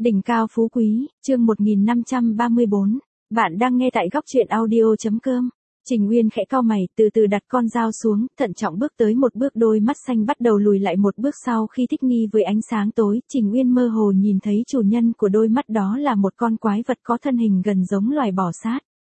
Đỉnh cao phú quý, chương 1534. Bạn đang nghe tại góc truyện audio.com. Trình Nguyên khẽ cau mày, từ từ đặt con dao xuống, thận trọng bước tới một bước, đôi mắt xanh bắt đầu lùi lại một bước sau khi thích nghi với ánh sáng tối. Trình Nguyên mơ hồ nhìn thấy chủ nhân của đôi mắt đó là một con quái vật có thân hình gần giống loài bò sát.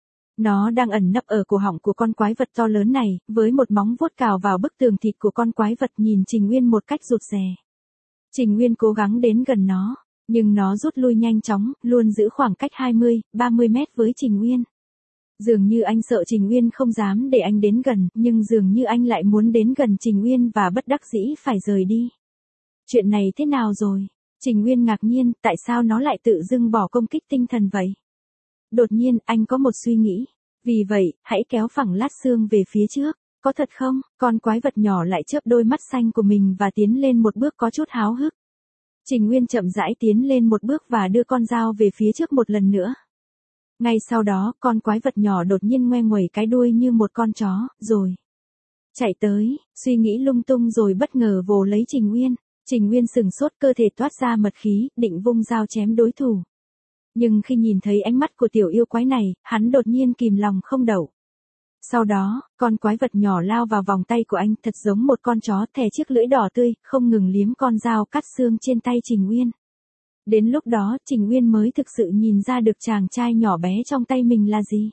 Nó đang ẩn nấp ở cổ họng của con quái vật to lớn này, với một móng vuốt cào vào bức tường thịt của con quái vật, nhìn Trình Nguyên một cách rụt rè. Trình Nguyên cố gắng đến gần nó, nhưng nó rút lui nhanh chóng, luôn giữ khoảng cách 20-30 mét với Trình Nguyên. Dường như anh sợ Trình Nguyên không dám để anh đến gần, nhưng dường như anh lại muốn đến gần Trình Nguyên và bất đắc dĩ phải rời đi. Chuyện này thế nào rồi? Trình Nguyên ngạc nhiên, tại sao nó lại tự dưng bỏ công kích tinh thần vậy? Đột nhiên, anh có một suy nghĩ. Vì vậy, hãy kéo phẳng lát xương về phía trước. Có thật không? Con quái vật nhỏ lại chớp đôi mắt xanh của mình và tiến lên một bước có chút háo hức. Trình Nguyên chậm rãi tiến lên một bước và đưa con dao về phía trước một lần nữa. Ngay sau đó, con quái vật nhỏ đột nhiên ngoe nguẩy cái đuôi như một con chó, rồi chạy tới, suy nghĩ lung tung rồi bất ngờ vồ lấy Trình Nguyên. Trình Nguyên sừng sốt, cơ thể toát ra mật khí, định vung dao chém đối thủ. Nhưng khi nhìn thấy ánh mắt của tiểu yêu quái này, hắn đột nhiên kìm lòng không đậu. Sau đó, con quái vật nhỏ lao vào vòng tay của anh, thật giống một con chó, thè chiếc lưỡi đỏ tươi, không ngừng liếm con dao cắt xương trên tay Trình Nguyên. Đến lúc đó, Trình Nguyên mới thực sự nhìn ra được chàng trai nhỏ bé trong tay mình là gì.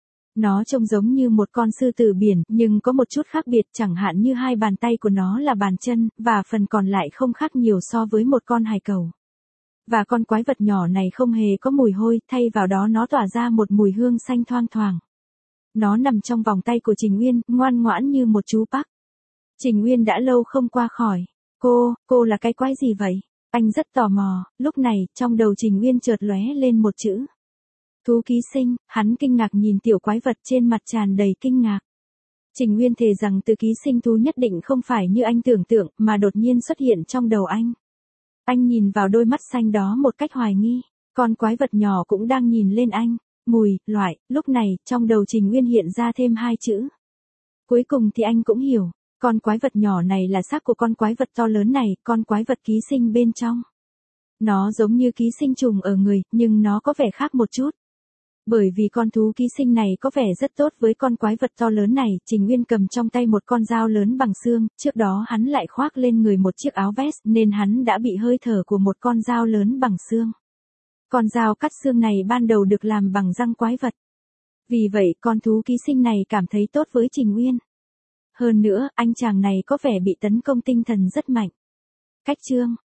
Nó trông giống như một con sư tử biển, nhưng có một chút khác biệt, chẳng hạn như hai bàn tay của nó là bàn chân, và phần còn lại không khác nhiều so với một con hải cẩu. Và con quái vật nhỏ này không hề có mùi hôi, thay vào đó nó tỏa ra một mùi hương xanh thoang thoảng. Nó nằm trong vòng tay của Trình Nguyên, ngoan ngoãn như một chú Park. Trình Nguyên đã lâu không qua khỏi. Cô là cái quái gì vậy? Anh rất tò mò. Lúc này, trong đầu Trình Nguyên chợt lóe lên một chữ. Thú ký sinh. Hắn kinh ngạc nhìn tiểu quái vật, trên mặt tràn đầy kinh ngạc. Trình Nguyên thề rằng từ ký sinh thú nhất định không phải như anh tưởng tượng, mà đột nhiên xuất hiện trong đầu anh. Anh nhìn vào đôi mắt xanh đó một cách hoài nghi. Con quái vật nhỏ cũng đang nhìn lên anh. Loại, lúc này, trong đầu Trình Nguyên hiện ra thêm hai chữ. Cuối cùng thì anh cũng hiểu, con quái vật nhỏ này là xác của con quái vật to lớn này, con quái vật ký sinh bên trong. Nó giống như ký sinh trùng ở người, nhưng nó có vẻ khác một chút. Bởi vì con thú ký sinh này có vẻ rất tốt với con quái vật to lớn này, Trình Nguyên cầm trong tay một con dao lớn bằng xương, trước đó hắn lại khoác lên người một chiếc áo vest, nên hắn đã bị hơi thở của một con dao lớn bằng xương. Con dao cắt xương này ban đầu được làm bằng răng quái vật. Vì vậy, con thú ký sinh này cảm thấy tốt với Trình Nguyên. Hơn nữa, anh chàng này có vẻ bị tấn công tinh thần rất mạnh. Cách chương